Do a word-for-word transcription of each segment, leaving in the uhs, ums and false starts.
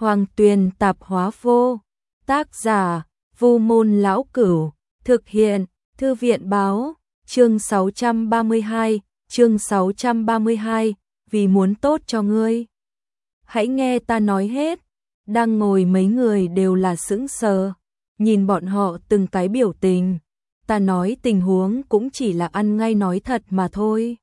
Hoàng Tuyền tạp hóa vô. Tác giả: Vu Môn Lão Cửu. Thực hiện: Thư viện báo. Chương sáu trăm ba mươi hai, chương sáu trăm ba mươi hai, vì muốn tốt cho ngươi. Hãy nghe ta nói hết. Đang ngồi mấy người đều là sững sờ, nhìn bọn họ từng cái biểu tình. Ta nói tình huống cũng chỉ là ăn ngay nói thật mà thôi.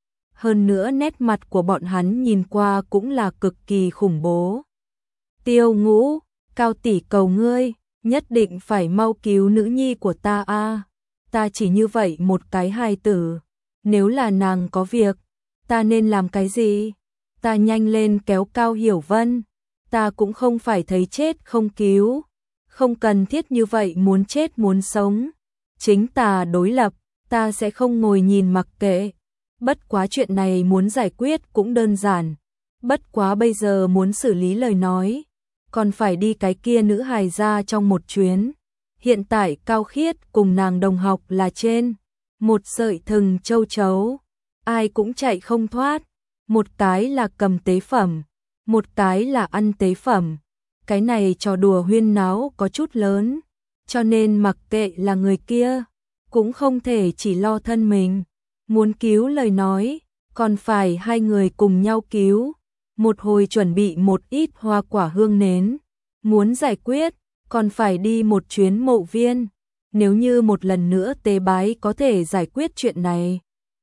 Hơn nữa nét mặt của bọn hắn nhìn qua cũng là cực kỳ khủng bố. Tiêu Ngũ, Cao tỷ cầu ngươi, nhất định phải mau cứu nữ nhi của ta a. Ta chỉ như vậy một cái hài tử, nếu là nàng có việc, ta nên làm cái gì? Ta nhanh lên kéo Cao Hiểu Vân, ta cũng không phải thấy chết không cứu, không cần thiết như vậy muốn chết muốn sống. Chính ta đối lập, ta sẽ không ngồi nhìn mặc kệ. Bất quá chuyện này muốn giải quyết cũng đơn giản. Bất quá bây giờ muốn xử lý lời nói, còn phải đi cái kia nữ hài ra trong một chuyến. Hiện tại Cao Khiết cùng nàng đồng học là trên một sợi thừng châu chấu, ai cũng chạy không thoát. Một cái là cầm tế phẩm, một cái là ăn tế phẩm. Cái này trò đùa huyên náo có chút lớn, cho nên mặc kệ là người kia, cũng không thể chỉ lo thân mình. Muốn cứu lời nói, còn phải hai người cùng nhau cứu. Một hồi chuẩn bị một ít hoa quả hương nến. Muốn giải quyết, còn phải đi một chuyến mộ viên. Nếu như một lần nữa tế bái có thể giải quyết chuyện này,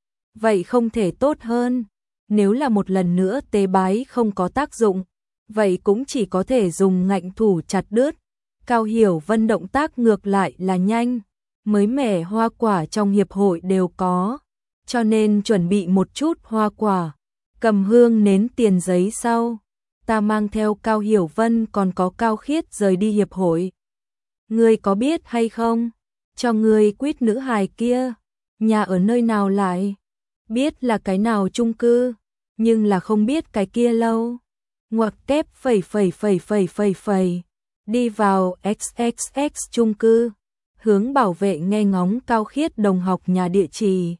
vậy không thể tốt hơn. Nếu là một lần nữa tế bái không có tác dụng, vậy cũng chỉ có thể dùng ngạnh thủ chặt đứt. Cao Hiểu Vân động tác ngược lại là nhanh, mới mẻ hoa quả trong hiệp hội đều có, cho nên chuẩn bị một chút hoa quả, cầm hương nến tiền giấy sau. Ta mang theo Cao Hiểu Vân còn có Cao Khiết rời đi hiệp hội. Ngươi có biết hay không, cho ngươi quýt nữ hài kia, nhà ở nơi nào lại? Biết là cái nào chung cư, nhưng là không biết cái kia lâu. Ngoặc kép phẩy phẩy phẩy phẩy phẩy phẩy. Đi vào ích ích ích chung cư, hướng bảo vệ nghe ngóng Cao Khiết đồng học nhà địa chỉ.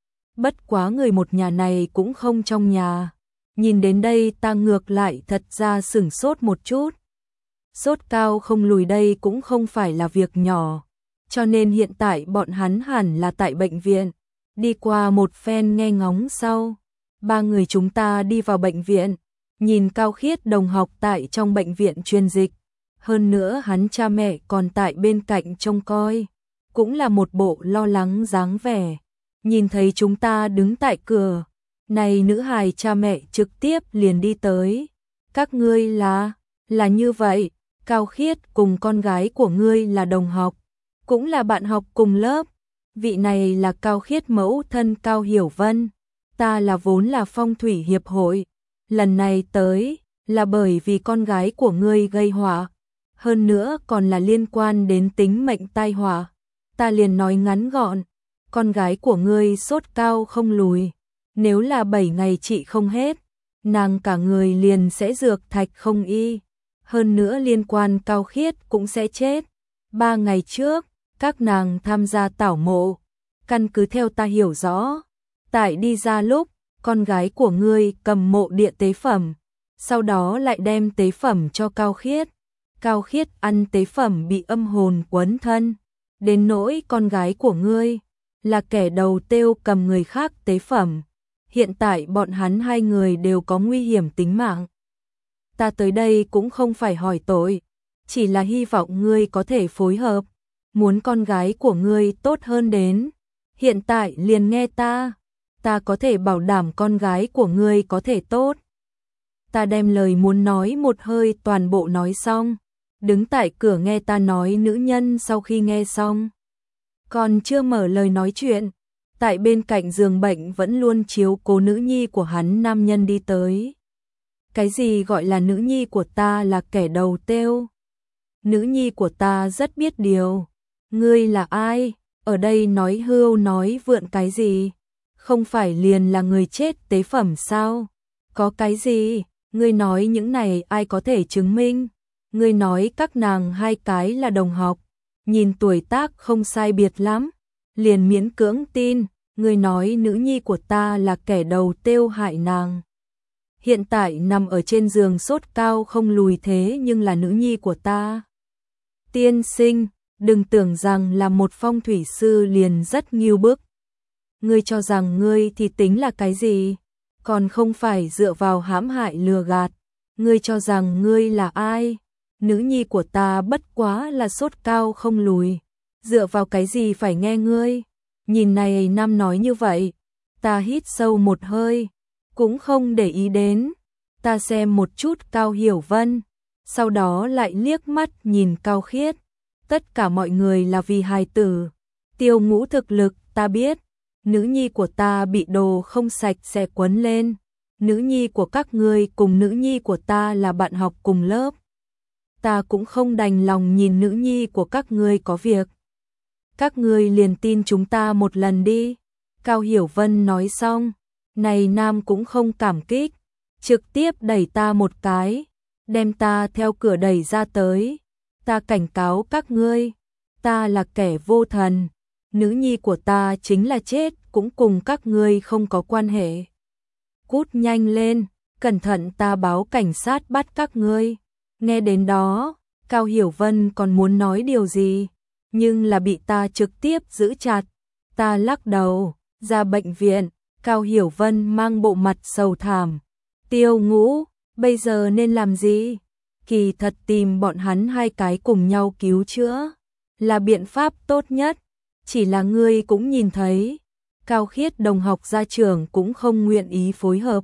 Bất quá người một nhà này cũng không trong nhà. Nhìn đến đây ta ngược lại thật ra sửng sốt một chút. Sốt cao không lùi đây cũng không phải là việc nhỏ, cho nên hiện tại bọn hắn hẳn là tại bệnh viện. Đi qua một phen nghe ngóng sau, ba người chúng ta đi vào bệnh viện, nhìn Cao Khiết đồng học tại trong bệnh viện truyền dịch. Hơn nữa hắn cha mẹ còn tại bên cạnh trông coi, cũng là một bộ lo lắng dáng vẻ. Nhìn thấy chúng ta đứng tại cửa, này nữ hài cha mẹ trực tiếp liền đi tới. Các ngươi là, là như vậy, Cao Khiết cùng con gái của ngươi là đồng học, cũng là bạn học cùng lớp. Vị này là Cao Khiết mẫu thân Cao Hiểu Vân, ta là vốn là phong thủy hiệp hội, lần này tới là bởi vì con gái của ngươi gây họa, hơn nữa còn là liên quan đến tính mệnh tai họa. Ta liền nói ngắn gọn, con gái của ngươi sốt cao không lùi, nếu là bảy ngày trị không hết, nàng cả người liền sẽ dược thạch không y, hơn nữa liên quan Cao Khiết cũng sẽ chết. Ba ngày trước, các nàng tham gia tảo mộ, căn cứ theo ta hiểu rõ, tại đi ra lúc, con gái của ngươi cầm mộ địa tế phẩm, sau đó lại đem tế phẩm cho Cao Khiết. Cao Khiết ăn tế phẩm bị âm hồn quấn thân, đến nỗi con gái của ngươi là kẻ đầu tiêu cầm người khác tế phẩm. Hiện tại bọn hắn hai người đều có nguy hiểm tính mạng. Ta tới đây cũng không phải hỏi tội, chỉ là hy vọng ngươi có thể phối hợp, muốn con gái của ngươi tốt hơn đến. Hiện tại liền nghe ta, ta có thể bảo đảm con gái của ngươi có thể tốt. Ta đem lời muốn nói một hơi toàn bộ nói xong, đứng tại cửa nghe ta nói. Nữ nhân sau khi nghe xong, còn chưa mở lời nói chuyện, tại bên cạnh giường bệnh vẫn luôn chiếu cố nữ nhi của hắn nam nhân đi tới. Cái gì gọi là nữ nhi của ta là kẻ đầu têu? Nữ nhi của ta rất biết điều. Ngươi là ai? Ở đây nói hưu nói vượn cái gì? Không phải liền là người chết tế phẩm sao? Có cái gì? Ngươi nói những này ai có thể chứng minh? Ngươi nói các nàng hai cái là đồng học, nhìn tuổi tác không sai biệt lắm, liền miễn cưỡng tin. Ngươi nói nữ nhi của ta là kẻ đầu têu hại nàng. hiện tại nằm ở trên giường sốt cao không lùi thế nhưng là nữ nhi của ta. Tiên sinh, đừng tưởng rằng là một phong thủy sư liền rất nghiêu bức. Ngươi cho rằng ngươi thì tính là cái gì? Còn không phải dựa vào hãm hại lừa gạt. Ngươi cho rằng ngươi là ai? Nữ nhi của ta bất quá là sốt cao không lùi. Dựa vào cái gì phải nghe ngươi? Nhìn này Nam nói như vậy. Ta hít sâu một hơi. Cũng không để ý đến. Ta xem một chút Cao Hiểu Vân. Sau đó lại liếc mắt nhìn Cao Khiết. Tất cả mọi người là vì hài tử. Tiêu Ngũ thực lực ta biết. Nữ nhi của ta bị đồ không sạch sẽ quấn lên. Nữ nhi của các ngươi cùng nữ nhi của ta là bạn học cùng lớp. Ta cũng không đành lòng nhìn nữ nhi của các ngươi có việc. Các ngươi liền tin chúng ta một lần đi. Cao Hiểu Vân nói xong. Này Nam cũng không cảm kích. Trực tiếp đẩy ta một cái. Đem ta theo cửa đẩy ra tới. Ta cảnh cáo các ngươi. Ta là kẻ vô thần. Nữ nhi của ta chính là chết cũng cùng các ngươi không có quan hệ. Cút nhanh lên, cẩn thận ta báo cảnh sát bắt các ngươi. Nghe đến đó, Cao Hiểu Vân còn muốn nói điều gì, nhưng là bị ta trực tiếp giữ chặt. Ta lắc đầu, ra bệnh viện, Cao Hiểu Vân mang bộ mặt sầu thảm. Tiêu Ngũ, bây giờ nên làm gì? Kỳ thật tìm bọn hắn hai cái cùng nhau cứu chữa là biện pháp tốt nhất. Chỉ là ngươi cũng nhìn thấy, Cao Khiết đồng học gia trưởng cũng không nguyện ý phối hợp.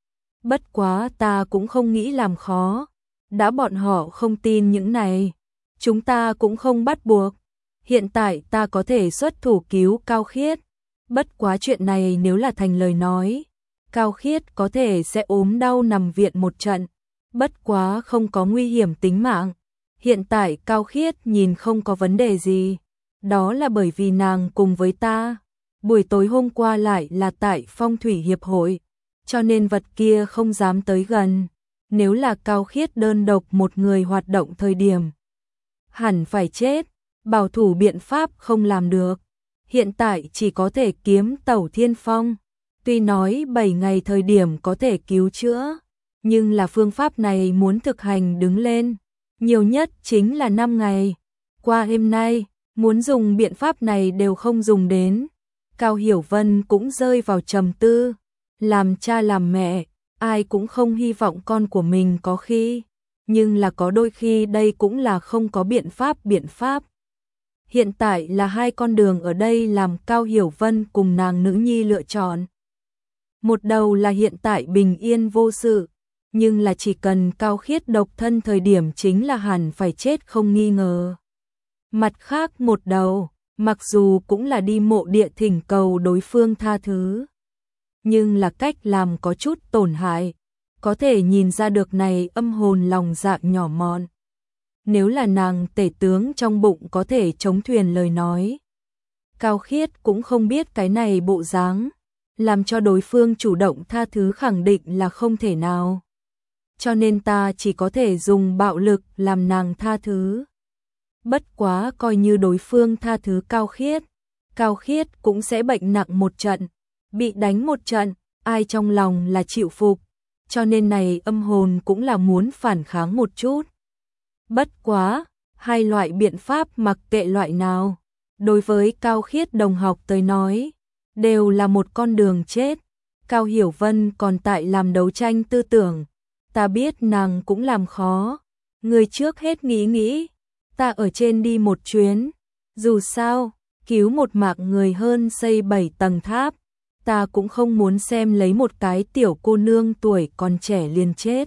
Bất quá ta cũng không nghĩ làm khó, đã bọn họ không tin những này, chúng ta cũng không bắt buộc. Hiện tại ta có thể xuất thủ cứu Cao Khiết, bất quá chuyện này nếu là thành lời nói, Cao Khiết có thể sẽ ốm đau nằm viện một trận, bất quá không có nguy hiểm tính mạng. Hiện tại Cao Khiết nhìn không có vấn đề gì. Đó là bởi vì nàng cùng với ta, buổi tối hôm qua lại là tại Phong thủy hiệp hội, cho nên vật kia không dám tới gần. Nếu là Cao Khiết đơn độc một người hoạt động thời điểm, hẳn phải chết, bảo thủ biện pháp không làm được. Hiện tại chỉ có thể kiếm Tẩu Thiên Phong. Tuy nói bảy ngày thời điểm có thể cứu chữa, nhưng là phương pháp này muốn thực hành đứng lên, nhiều nhất chính là năm ngày. Qua hôm nay, muốn dùng biện pháp này đều không dùng đến. Cao Hiểu Vân cũng rơi vào trầm tư. Làm cha làm mẹ, ai cũng không hy vọng con của mình có khi. Nhưng là có đôi khi đây cũng là không có biện pháp biện pháp. Hiện tại là hai con đường ở đây làm Cao Hiểu Vân cùng nàng nữ nhi lựa chọn. Một đầu là hiện tại bình yên vô sự, nhưng là chỉ cần Cao Khiết độc thân thời điểm chính là hẳn phải chết không nghi ngờ. Mặt khác một đầu, mặc dù cũng là đi mộ địa thỉnh cầu đối phương tha thứ, nhưng là cách làm có chút tổn hại, có thể nhìn ra được này âm hồn lòng dạ nhỏ mọn. Nếu là nàng tể tướng trong bụng có thể chống thuyền lời nói, Cao Khiết cũng không biết cái này bộ dáng, làm cho đối phương chủ động tha thứ khẳng định là không thể nào. Cho nên ta chỉ có thể dùng bạo lực làm nàng tha thứ. Bất quá coi như đối phương tha thứ Cao Khiết, Cao Khiết cũng sẽ bệnh nặng một trận, bị đánh một trận, ai trong lòng là chịu phục, cho nên này âm hồn cũng là muốn phản kháng một chút. Bất quá, hai loại biện pháp mặc kệ loại nào, đối với Cao Khiết đồng học tới nói, đều là một con đường chết. Cao Hiểu Vân còn tại làm đấu tranh tư tưởng, ta biết nàng cũng làm khó, người trước hết nghĩ nghĩ. Ta ở trên đi một chuyến, dù sao, cứu một mạng người hơn xây bảy tầng tháp, ta cũng không muốn xem lấy một cái tiểu cô nương tuổi còn trẻ liền chết.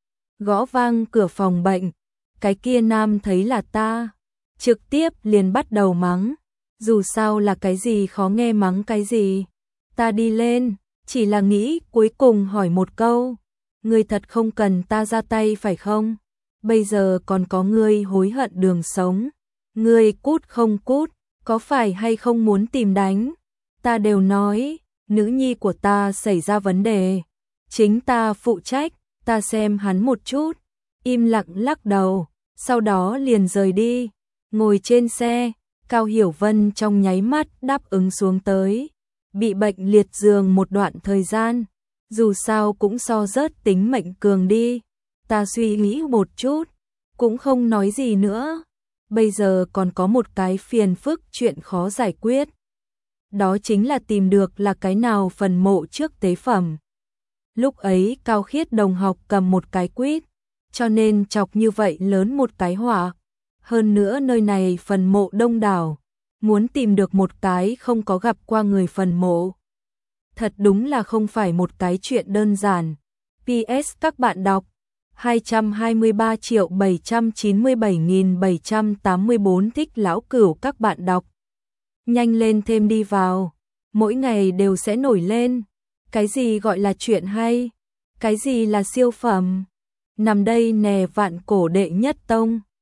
Gõ vang cửa phòng bệnh, cái kia nam thấy là ta, trực tiếp liền bắt đầu mắng, dù sao là cái gì khó nghe mắng cái gì. Ta đi lên, chỉ là nghĩ cuối cùng hỏi một câu, ngươi thật không cần ta ra tay phải không? Bây giờ còn có ngươi hối hận đường sống, ngươi cút không cút, có phải hay không muốn tìm đánh? Ta đều nói, nữ nhi của ta xảy ra vấn đề, chính ta phụ trách. Ta xem hắn một chút, im lặng lắc đầu, sau đó liền rời đi. Ngồi trên xe, Cao Hiểu Vân trong nháy mắt đáp ứng xuống tới, bị bệnh liệt giường một đoạn thời gian, Dù sao cũng so rớt tính mệnh cường đi. Ta suy nghĩ một chút, cũng không nói gì nữa. Bây giờ còn có một cái phiền phức chuyện khó giải quyết. Đó chính là tìm được là cái nào phần mộ trước tế phẩm. Lúc ấy Cao Khiết đồng học cầm một cái quýt, cho nên chọc như vậy lớn một cái họa. Hơn nữa nơi này phần mộ đông đảo, muốn tìm được một cái không có gặp qua người phần mộ. Thật đúng là không phải một cái chuyện đơn giản. pê ét các bạn đọc hai trăm hai mươi ba triệu bảy trăm chín mươi bảy nghìn bảy trăm tám mươi tư thích lão cửu các bạn đọc. Nhanh lên thêm đi vào, mỗi ngày đều sẽ nổi lên. Cái gì gọi là chuyện hay? Cái gì là siêu phẩm? Nằm đây nè vạn cổ đệ nhất tông.